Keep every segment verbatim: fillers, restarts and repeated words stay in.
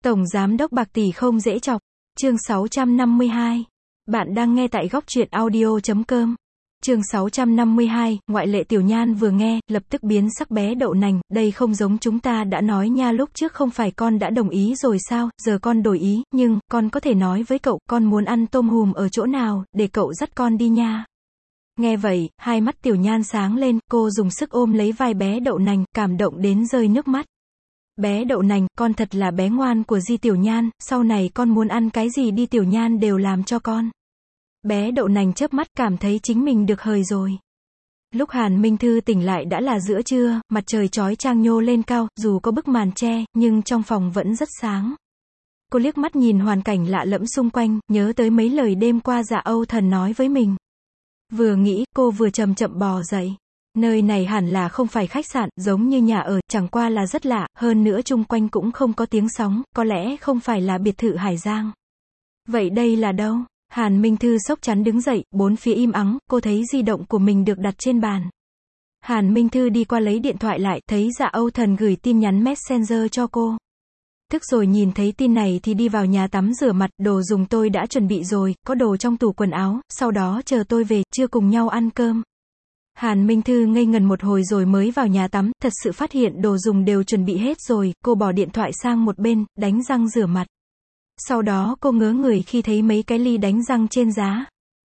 Tổng Giám đốc bạc tỷ không dễ chọc. Chương sáu trăm năm mươi hai. Bạn đang nghe tại góc truyện audio chấm com. Chương sáu trăm năm mươi hai, ngoại lệ Tiểu Nhan vừa nghe, lập tức biến sắc bé đậu nành, đây không giống chúng ta đã nói nha, lúc trước không phải con đã đồng ý rồi sao, giờ con đổi ý, nhưng, con có thể nói với cậu, con muốn ăn tôm hùm ở chỗ nào, để cậu dắt con đi nha. Nghe vậy, hai mắt Tiểu Nhan sáng lên, cô dùng sức ôm lấy vai bé đậu nành, cảm động đến rơi nước mắt. Bé đậu nành, con thật là bé ngoan của Di Tiểu Nhan, sau này con muốn ăn cái gì đi Tiểu Nhan đều làm cho con. Bé đậu nành chớp mắt cảm thấy chính mình được hời rồi. Lúc Hàn Minh Thư tỉnh lại đã là giữa trưa, mặt trời chói chang nhô lên cao, dù có bức màn che, nhưng trong phòng vẫn rất sáng. Cô liếc mắt nhìn hoàn cảnh lạ lẫm xung quanh, nhớ tới mấy lời đêm qua Dạ Âu Thần nói với mình. Vừa nghĩ, cô vừa chậm chậm bò dậy. Nơi này hẳn là không phải khách sạn, giống như nhà ở, chẳng qua là rất lạ, hơn nữa chung quanh cũng không có tiếng sóng, có lẽ không phải là biệt thự Hải Giang. Vậy đây là đâu? Hàn Minh Thư sốc chắn đứng dậy, bốn phía im ắng, cô thấy di động của mình được đặt trên bàn. Hàn Minh Thư đi qua lấy điện thoại lại, thấy Dạ Âu Thần gửi tin nhắn Messenger cho cô. Thức rồi nhìn thấy tin này thì đi vào nhà tắm rửa mặt, đồ dùng tôi đã chuẩn bị rồi, có đồ trong tủ quần áo, sau đó chờ tôi về, chưa cùng nhau ăn cơm. Hàn Minh Thư ngây ngần một hồi rồi mới vào nhà tắm, thật sự phát hiện đồ dùng đều chuẩn bị hết rồi, cô bỏ điện thoại sang một bên, đánh răng rửa mặt. Sau đó cô ngớ người khi thấy mấy cái ly đánh răng trên giá.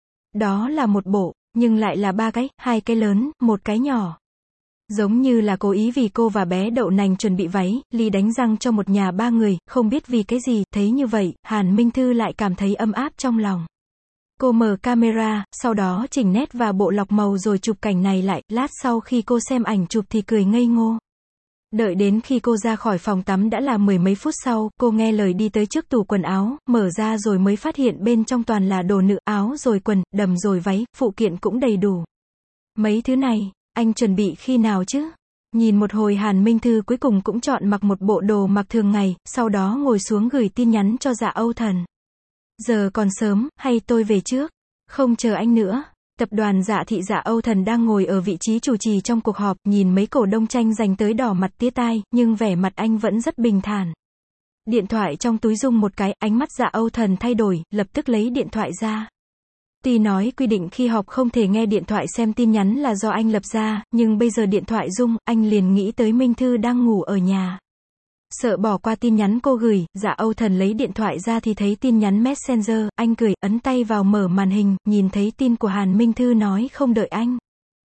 Đó là một bộ, nhưng lại là ba cái, hai cái lớn, một cái nhỏ. Giống như là cố ý vì cô và bé đậu nành chuẩn bị váy, ly đánh răng cho một nhà ba người, không biết vì cái gì, thấy như vậy, Hàn Minh Thư lại cảm thấy ấm áp trong lòng. Cô mở camera, sau đó chỉnh nét và bộ lọc màu rồi chụp cảnh này lại, lát sau khi cô xem ảnh chụp thì cười ngây ngô. Đợi đến khi cô ra khỏi phòng tắm đã là mười mấy phút sau, cô nghe lời đi tới trước tủ quần áo, mở ra rồi mới phát hiện bên trong toàn là đồ nữ, áo rồi quần, đầm rồi váy, phụ kiện cũng đầy đủ. Mấy thứ này, anh chuẩn bị khi nào chứ? Nhìn một hồi Hàn Minh Thư cuối cùng cũng chọn mặc một bộ đồ mặc thường ngày, sau đó ngồi xuống gửi tin nhắn cho Dạ Âu Thần. Giờ còn sớm, hay tôi về trước? Không chờ anh nữa. Tập đoàn Dạ Thị Dạ Âu Thần đang ngồi ở vị trí chủ trì trong cuộc họp, nhìn mấy cổ đông tranh giành tới đỏ mặt tía tai, nhưng vẻ mặt anh vẫn rất bình thản. Điện thoại trong túi rung một cái, ánh mắt Dạ Âu Thần thay đổi, lập tức lấy điện thoại ra. Tuy nói quy định khi họp không thể nghe điện thoại xem tin nhắn là do anh lập ra, nhưng bây giờ điện thoại rung, anh liền nghĩ tới Minh Thư đang ngủ ở nhà. Sợ bỏ qua tin nhắn cô gửi, Dạ Âu Thần lấy điện thoại ra thì thấy tin nhắn Messenger, anh cười, ấn tay vào mở màn hình, nhìn thấy tin của Hàn Minh Thư nói không đợi anh.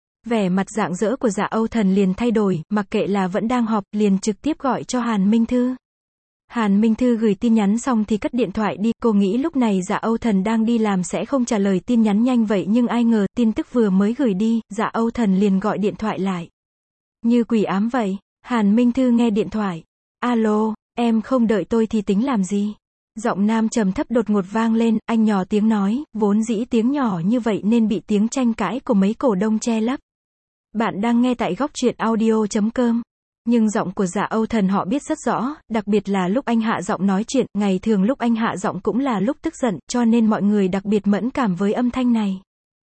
Vẻ mặt rạng rỡ của Dạ Âu Thần liền thay đổi, mặc kệ là vẫn đang họp, liền trực tiếp gọi cho Hàn Minh Thư. Hàn Minh Thư gửi tin nhắn xong thì cất điện thoại đi, cô nghĩ lúc này Dạ Âu Thần đang đi làm sẽ không trả lời tin nhắn nhanh vậy nhưng ai ngờ, tin tức vừa mới gửi đi, Dạ Âu Thần liền gọi điện thoại lại. Như quỷ ám vậy, Hàn Minh Thư nghe điện thoại. Alo, em không đợi tôi thì tính làm gì? Giọng nam trầm thấp đột ngột vang lên, anh nhỏ tiếng nói, vốn dĩ tiếng nhỏ như vậy nên bị tiếng tranh cãi của mấy cổ đông che lấp. Bạn đang nghe tại góc truyện audio chấm com. Nhưng giọng của Dạ Âu Thần họ biết rất rõ, đặc biệt là lúc anh hạ giọng nói chuyện, ngày thường lúc anh hạ giọng cũng là lúc tức giận, cho nên mọi người đặc biệt mẫn cảm với âm thanh này.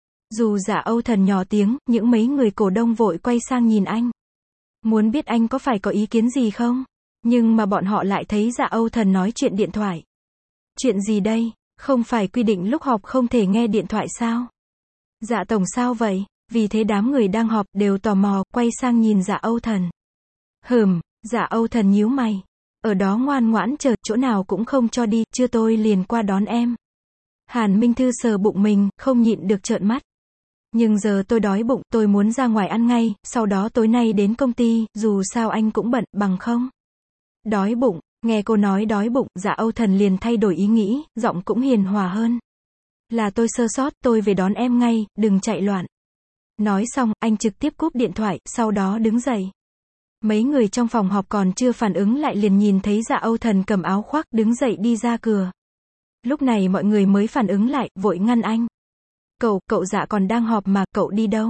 Dù Dạ Âu Thần nhỏ tiếng, những mấy người cổ đông vội quay sang nhìn anh. Muốn biết anh có phải có ý kiến gì không? Nhưng mà bọn họ lại thấy Dạ Âu Thần nói chuyện điện thoại. Chuyện gì đây? Không phải quy định lúc họp không thể nghe điện thoại sao? Dạ tổng sao vậy? Vì thế đám người đang họp đều tò mò, quay sang nhìn Dạ Âu Thần. Hừm, Dạ Âu Thần nhíu mày. Ở đó ngoan ngoãn chờ, chỗ nào cũng không cho đi, chưa tôi liền qua đón em. Hàn Minh Thư sờ bụng mình, không nhịn được trợn mắt. Nhưng giờ tôi đói bụng, tôi muốn ra ngoài ăn ngay, sau đó tối nay đến công ty, dù sao anh cũng bận, bằng không? Đói bụng, nghe cô nói đói bụng, Dạ Âu Thần liền thay đổi ý nghĩ, giọng cũng hiền hòa hơn. Là tôi sơ sót, tôi về đón em ngay, đừng chạy loạn. Nói xong, anh trực tiếp cúp điện thoại, sau đó đứng dậy. Mấy người trong phòng họp còn chưa phản ứng lại liền nhìn thấy Dạ Âu Thần cầm áo khoác, đứng dậy đi ra cửa. Lúc này mọi người mới phản ứng lại, vội ngăn anh. Cậu, cậu Dạ còn đang họp mà, cậu đi đâu?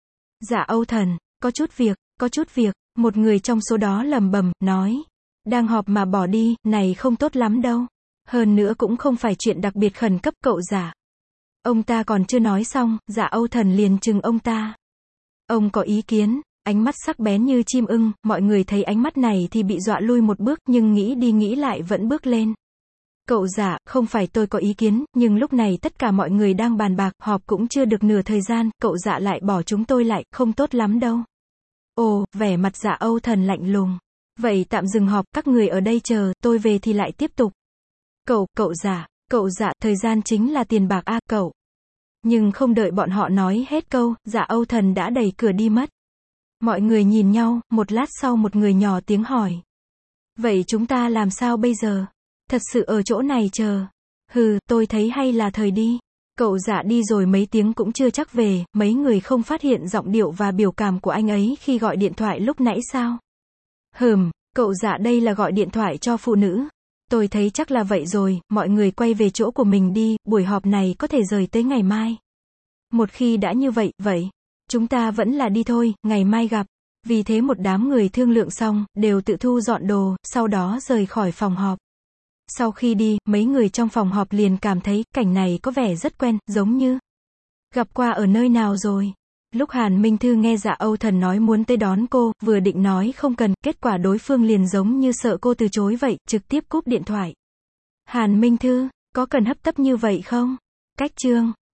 Dạ Âu Thần, có chút việc, có chút việc, một người trong số đó lầm bầm, nói. Đang họp mà bỏ đi, này không tốt lắm đâu. Hơn nữa cũng không phải chuyện đặc biệt khẩn cấp cậu Dạ. Ông ta còn chưa nói xong, Dạ Âu Thần liền trừng ông ta. Ông có ý kiến, Ánh mắt sắc bén như chim ưng, mọi người thấy ánh mắt này thì bị dọa lui một bước, nhưng nghĩ đi nghĩ lại vẫn bước lên. Cậu Dạ, không phải tôi có ý kiến, nhưng lúc này tất cả mọi người đang bàn bạc, họp cũng chưa được nửa thời gian, cậu Dạ lại bỏ chúng tôi lại, không tốt lắm đâu. Ồ, vẻ mặt Dạ Âu Thần lạnh lùng. Vậy tạm dừng họp, các người ở đây chờ, tôi về thì lại tiếp tục. Cậu, cậu Dạ, cậu Dạ, thời gian chính là tiền bạc a, cậu. Nhưng không đợi bọn họ nói hết câu, Dạ Âu Thần đã đẩy cửa đi mất. Mọi người nhìn nhau, một lát sau một người nhỏ tiếng hỏi. Vậy chúng ta làm sao bây giờ? Thật sự ở chỗ này chờ. Hừ, tôi thấy hay là thời đi. Cậu Dạ đi rồi mấy tiếng cũng chưa chắc về, mấy người không phát hiện giọng điệu và biểu cảm của anh ấy khi gọi điện thoại lúc nãy sao? Hừm, cậu Dạ đây là gọi điện thoại cho phụ nữ. Tôi thấy chắc là vậy rồi, mọi người quay về chỗ của mình đi, buổi họp này có thể rời tới ngày mai. Một khi đã như vậy, vậy, chúng ta vẫn là đi thôi, ngày mai gặp. Vì thế một đám người thương lượng xong, đều tự thu dọn đồ, sau đó rời khỏi phòng họp. Sau khi đi, mấy người trong phòng họp liền cảm thấy, cảnh này có vẻ rất quen, giống như gặp qua ở nơi nào rồi. Lúc Hàn Minh Thư nghe Dạ Âu Thần nói muốn tới đón cô, vừa định nói không cần, kết quả đối phương liền giống như sợ cô từ chối vậy, trực tiếp cúp điện thoại. Hàn Minh Thư, có cần hấp tấp như vậy không? Cách chương